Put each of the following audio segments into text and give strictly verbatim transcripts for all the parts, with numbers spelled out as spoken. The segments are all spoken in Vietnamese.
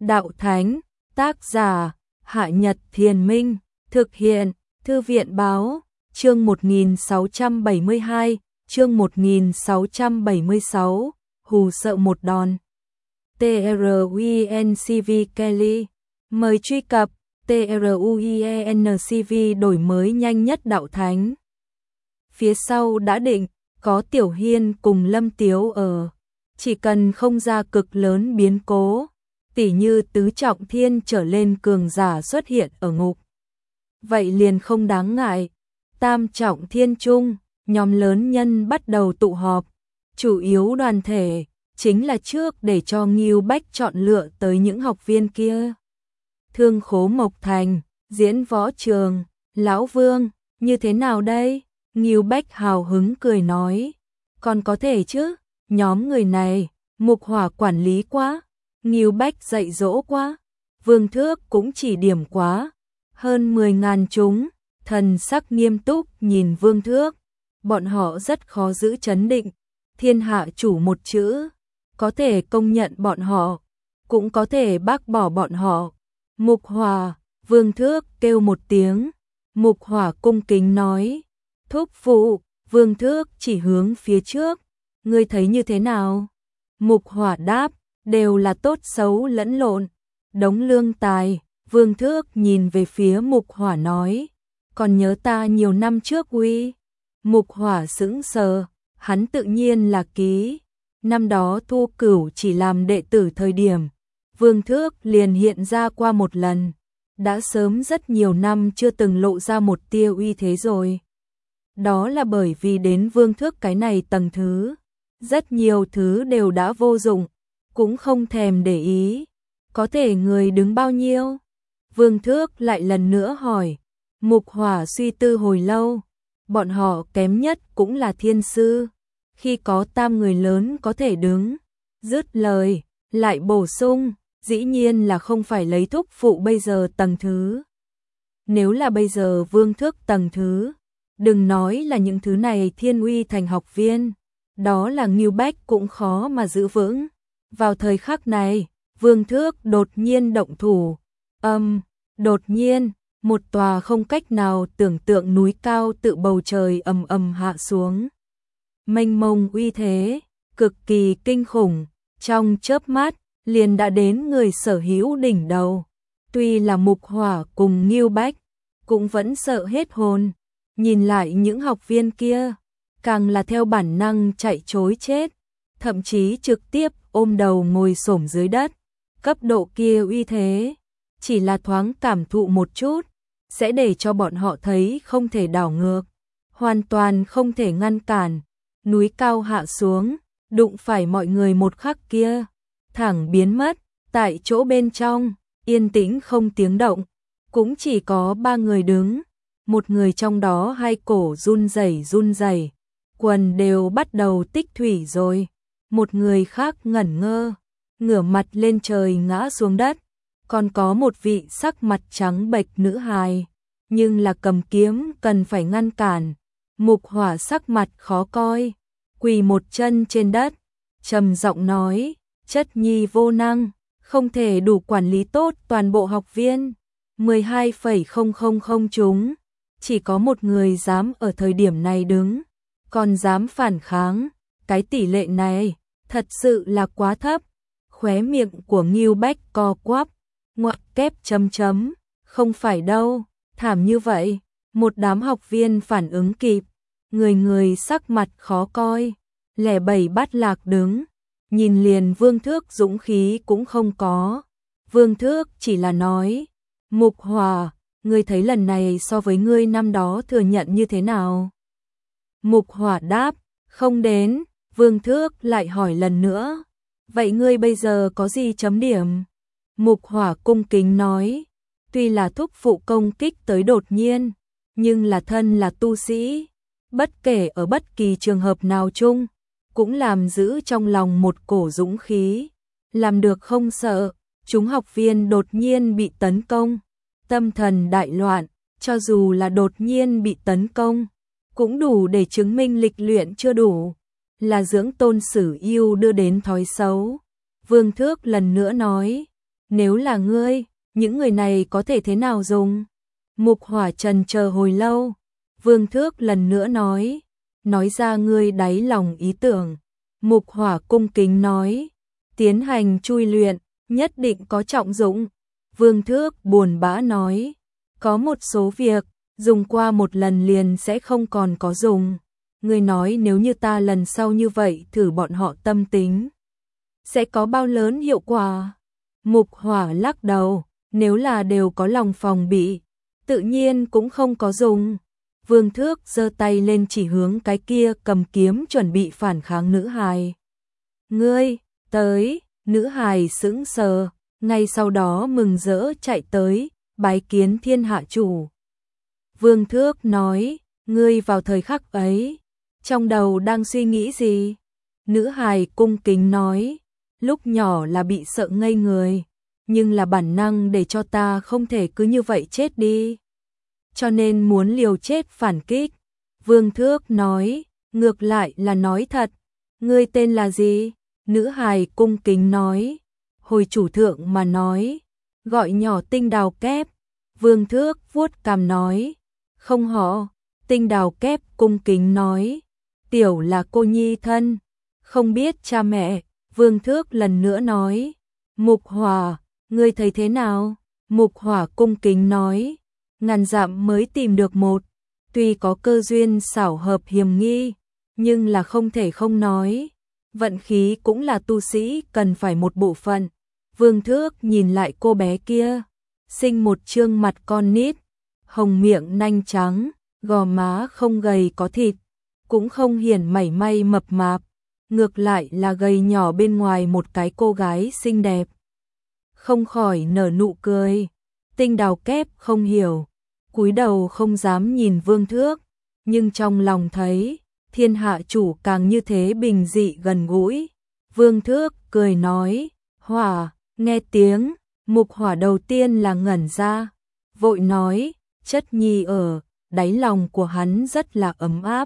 Đạo Thánh, tác giả, Hạ Nhật Thiền Minh, thực hiện, Thư viện Báo, chương một nghìn sáu trăm bảy mươi hai, chương một nghìn sáu trăm bảy mươi sáu, hù sợ một đòn. truencv Kelly, mời truy cập, truencv đổi mới nhanh nhất Đạo Thánh. Phía sau đã định, có Tiểu Hiên cùng Lâm Tiếu ở, chỉ cần không ra cực lớn biến cố, tỉ như tứ trọng thiên trở lên cường giả xuất hiện ở ngục. Vậy liền không đáng ngại, tam trọng thiên trung, nhóm lớn nhân bắt đầu tụ họp, chủ yếu đoàn thể, chính là trước để cho Ngưu Bách chọn lựa tới những học viên kia. Thương Khố Mộc Thành, Diễn Võ Trường, Lão Vương, như thế nào đây? Ngưu Bách hào hứng cười nói, còn có thể chứ, nhóm người này, Mục Hỏa quản lý quá, Ngưu Bách dạy dỗ quá, Vương Thước cũng chỉ điểm quá, hơn mười ngàn chúng, thần sắc nghiêm túc nhìn Vương Thước, bọn họ rất khó giữ trấn định, thiên hạ chủ một chữ, có thể công nhận bọn họ, cũng có thể bác bỏ bọn họ. Mục Hỏa, Vương Thước kêu một tiếng, Mục Hỏa cung kính nói, thúc phụ, Vương Thước chỉ hướng phía trước, ngươi thấy như thế nào? Mục Hỏa đáp, đều là tốt xấu lẫn lộn, đống lương tài. Vương Thước nhìn về phía Mục Hỏa nói, còn nhớ ta nhiều năm trước uy? Mục Hỏa sững sờ, hắn tự nhiên là ký, năm đó Thu Cửu chỉ làm đệ tử thời điểm, Vương Thước liền hiện ra qua một lần, đã sớm rất nhiều năm chưa từng lộ ra một tia uy thế rồi. Đó là bởi vì đến Vương Thước cái này tầng thứ, rất nhiều thứ đều đã vô dụng, cũng không thèm để ý, có thể người đứng bao nhiêu? Vương Thước lại lần nữa hỏi, Mục Hỏa suy tư hồi lâu, bọn họ kém nhất cũng là thiên sư, khi có tam người lớn có thể đứng, dứt lời, lại bổ sung, dĩ nhiên là không phải lấy thúc phụ bây giờ tầng thứ. Nếu là bây giờ Vương Thước tầng thứ, đừng nói là những thứ này thiên uy thành học viên, đó là Ngưu Bách cũng khó mà giữ vững. Vào thời khắc này, Vương Thước đột nhiên động thủ, âm, um, đột nhiên, một tòa không cách nào tưởng tượng núi cao tự bầu trời ầm ầm hạ xuống. Mênh mông uy thế, cực kỳ kinh khủng, trong chớp mắt, liền đã đến người sở hữu đỉnh đầu. Tuy là Mục Hỏa cùng Ngưu Bách, cũng vẫn sợ hết hồn, nhìn lại những học viên kia, càng là theo bản năng chạy trối chết, thậm chí trực tiếp ôm đầu ngồi xổm dưới đất. Cấp độ kia uy thế, chỉ là thoáng cảm thụ một chút, sẽ để cho bọn họ thấy không thể đảo ngược, hoàn toàn không thể ngăn cản. Núi cao hạ xuống, đụng phải mọi người một khắc kia, thẳng biến mất, tại chỗ bên trong, yên tĩnh không tiếng động, cũng chỉ có ba người đứng, một người trong đó hai cổ run rẩy run rẩy, quần đều bắt đầu tích thủy rồi, một người khác ngẩn ngơ, ngửa mặt lên trời ngã xuống đất, còn có một vị sắc mặt trắng bệch nữ hài, nhưng là cầm kiếm cần phải ngăn cản. Mục Hỏa sắc mặt khó coi, quỳ một chân trên đất, trầm giọng nói, chất nhi vô năng, không thể đủ quản lý tốt toàn bộ học viên, mười hai phẩy không không không chúng, chỉ có một người dám ở thời điểm này đứng, còn dám phản kháng, cái tỷ lệ này, thật sự là quá thấp. Khóe miệng của Ngưu Bách co quắp, ngoặc kép chấm chấm, không phải đâu, thảm như vậy, một đám học viên phản ứng kịp, người người sắc mặt khó coi, lẻ bảy bát lạc đứng, nhìn liền Vương Thước dũng khí cũng không có. Vương Thước chỉ là nói, Mục Hỏa, ngươi thấy lần này so với ngươi năm đó thừa nhận như thế nào? Mục Hỏa đáp, không đến. Vương Thước lại hỏi lần nữa, vậy ngươi bây giờ có gì chấm điểm? Mục Hỏa cung kính nói, tuy là thúc phụ công kích tới đột nhiên, nhưng là thân là tu sĩ, bất kể ở bất kỳ trường hợp nào chung, cũng làm giữ trong lòng một cổ dũng khí, làm được không sợ, chúng học viên đột nhiên bị tấn công, tâm thần đại loạn, cho dù là đột nhiên bị tấn công, cũng đủ để chứng minh lịch luyện chưa đủ, là dưỡng tôn sử yêu đưa đến thói xấu. Vương Thước lần nữa nói, nếu là ngươi, những người này có thể thế nào dùng? Mục Hỏa trần chờ hồi lâu, Vương Thước lần nữa nói, nói ra ngươi đáy lòng ý tưởng. Mục Hỏa cung kính nói, tiến hành chui luyện, nhất định có trọng dụng. Vương Thước buồn bã nói, có một số việc, dùng qua một lần liền sẽ không còn có dùng. Ngươi nói nếu như ta lần sau như vậy thử bọn họ tâm tính, sẽ có bao lớn hiệu quả? Mục Hỏa lắc đầu, nếu là đều có lòng phòng bị, tự nhiên cũng không có dùng. Vương Thước giơ tay lên chỉ hướng cái kia cầm kiếm chuẩn bị phản kháng nữ hài. Ngươi, tới, nữ hài sững sờ, ngay sau đó mừng rỡ chạy tới, bái kiến thiên hạ chủ. Vương Thước nói, ngươi vào thời khắc ấy, trong đầu đang suy nghĩ gì? Nữ hài cung kính nói, lúc nhỏ là bị sợ ngây người, nhưng là bản năng để cho ta không thể cứ như vậy chết đi. Cho nên muốn liều chết phản kích. Vương Thước nói, ngược lại là nói thật. Ngươi tên là gì? Nữ hài cung kính nói, hồi chủ thượng mà nói, gọi nhỏ Tinh Đào Kép. Vương Thước vuốt cằm nói, không họ. Tinh Đào Kép cung kính nói, tiểu là cô nhi thân, không biết cha mẹ. Vương Thước lần nữa nói, Mục Hỏa, ngươi thấy thế nào? Mục Hỏa cung kính nói, ngàn dặm mới tìm được một, tuy có cơ duyên xảo hợp hiểm nghi, nhưng là không thể không nói, vận khí cũng là tu sĩ cần phải một bộ phận. Vương Thước nhìn lại cô bé kia, sinh một trương mặt con nít, hồng miệng nanh trắng, gò má không gầy có thịt, cũng không hiển mảy may mập mạp, ngược lại là gầy nhỏ bên ngoài một cái cô gái xinh đẹp. Không khỏi nở nụ cười. Tinh Đào Kép không hiểu, cúi đầu không dám nhìn Vương Thước, nhưng trong lòng thấy, thiên hạ chủ càng như thế bình dị gần gũi. Vương Thước cười nói, Hỏa, nghe tiếng. Mục Hỏa đầu tiên là ngẩn ra, vội nói, chất nhi ở, đáy lòng của hắn rất là ấm áp.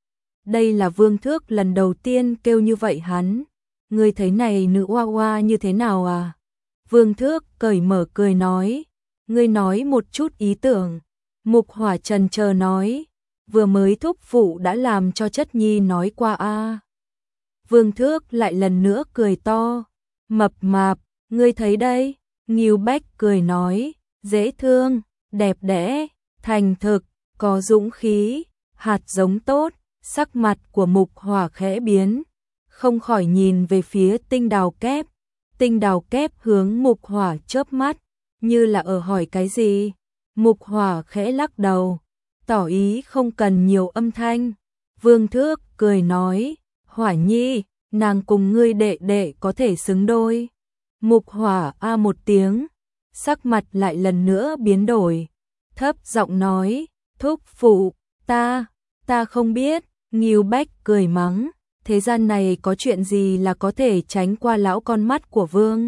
Đây là Vương Thước lần đầu tiên kêu như vậy hắn, ngươi thấy này nữ oa oa như thế nào à? Vương Thước cởi mở cười nói, ngươi nói một chút ý tưởng. Mục Hỏa trần chờ nói, vừa mới thúc phụ đã làm cho chất nhi nói qua a. À. Vương Thước lại lần nữa cười to, mập mạp, ngươi thấy đây? Ngưu Bách cười nói, dễ thương, đẹp đẽ, thành thực, có dũng khí, hạt giống tốt. Sắc mặt của Mục Hỏa khẽ biến, không khỏi nhìn về phía Tinh Đào Kép. Tinh Đào Kép hướng Mục Hỏa chớp mắt, như là ở hỏi cái gì. Mục Hỏa khẽ lắc đầu, tỏ ý không cần nhiều âm thanh. Vương Thước cười nói, Hỏa nhi, nàng cùng ngươi đệ đệ có thể xứng đôi. Mục Hỏa a một tiếng, sắc mặt lại lần nữa biến đổi, thấp giọng nói, thúc phụ, ta, ta không biết. Ngưu Bách cười mắng, thế gian này có chuyện gì là có thể tránh qua lão con mắt của vương?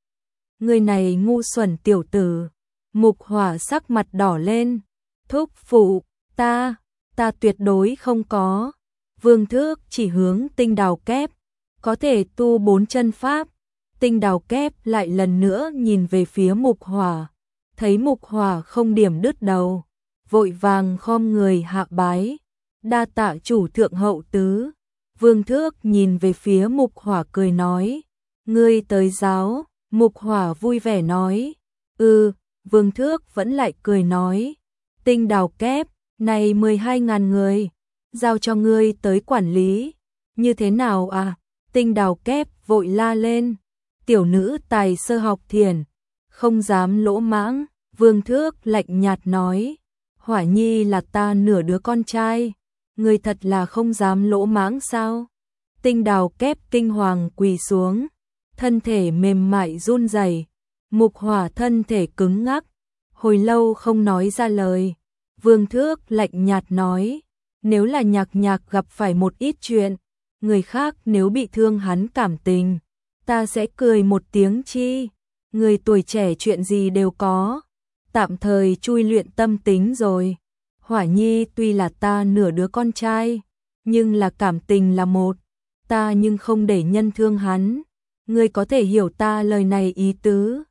Người này ngu xuẩn tiểu tử. Mục Hỏa sắc mặt đỏ lên, thúc phụ, ta, ta tuyệt đối không có. Vương Thước chỉ hướng Tinh Đào Kép, có thể tu bốn chân pháp. Tinh Đào Kép lại lần nữa nhìn về phía Mục Hỏa, thấy Mục Hỏa không điểm đứt đầu, vội vàng khom người hạ bái. Đa tạ chủ thượng hậu tứ. Vương Thước nhìn về phía Mục Hỏa cười nói, ngươi tới giáo. Mục Hỏa vui vẻ nói, ừ. Vương Thước vẫn lại cười nói, Tinh Đào Kép, này mười hai ngàn người, giao cho ngươi tới quản lý, như thế nào à? Tinh Đào Kép vội la lên, tiểu nữ tài sơ học thiền, không dám lỗ mãng. Vương Thước lạnh nhạt nói, Hỏa nhi là ta nửa đứa con trai, ngươi thật là không dám lỗ mãng sao? Tinh Đào Kép kinh hoàng quỳ xuống, thân thể mềm mại run rẩy. Mục Hỏa thân thể cứng ngắc, hồi lâu không nói ra lời. Vương Thước lạnh nhạt nói, nếu là Nhạc Nhạc gặp phải một ít chuyện, người khác nếu bị thương hắn cảm tình, ta sẽ cười một tiếng chi. Người tuổi trẻ chuyện gì đều có, tạm thời chui luyện tâm tính rồi. Hỏa nhi tuy là ta nửa đứa con trai, nhưng là cảm tình là một, ta nhưng không để nhân thương hắn. Ngươi có thể hiểu ta lời này ý tứ.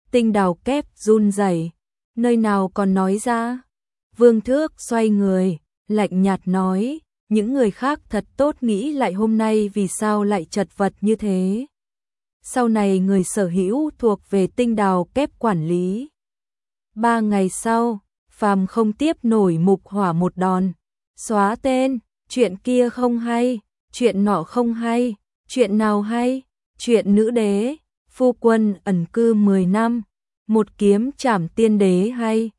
Tinh Đào kép run rẩy, nơi nào còn nói ra. Vương Thước xoay người, lạnh nhạt nói, những người khác thật tốt nghĩ lại hôm nay vì sao lại chật vật như thế. Sau này người sở hữu thuộc về Tinh Đào kép quản lý. Ba ngày sau, phàm không tiếp nổi Mục Hỏa một đòn, xóa tên, chuyện kia không hay, chuyện nọ không hay, chuyện nào hay, chuyện nữ đế, phu quân ẩn cư mười năm, một kiếm trảm tiên đế hay.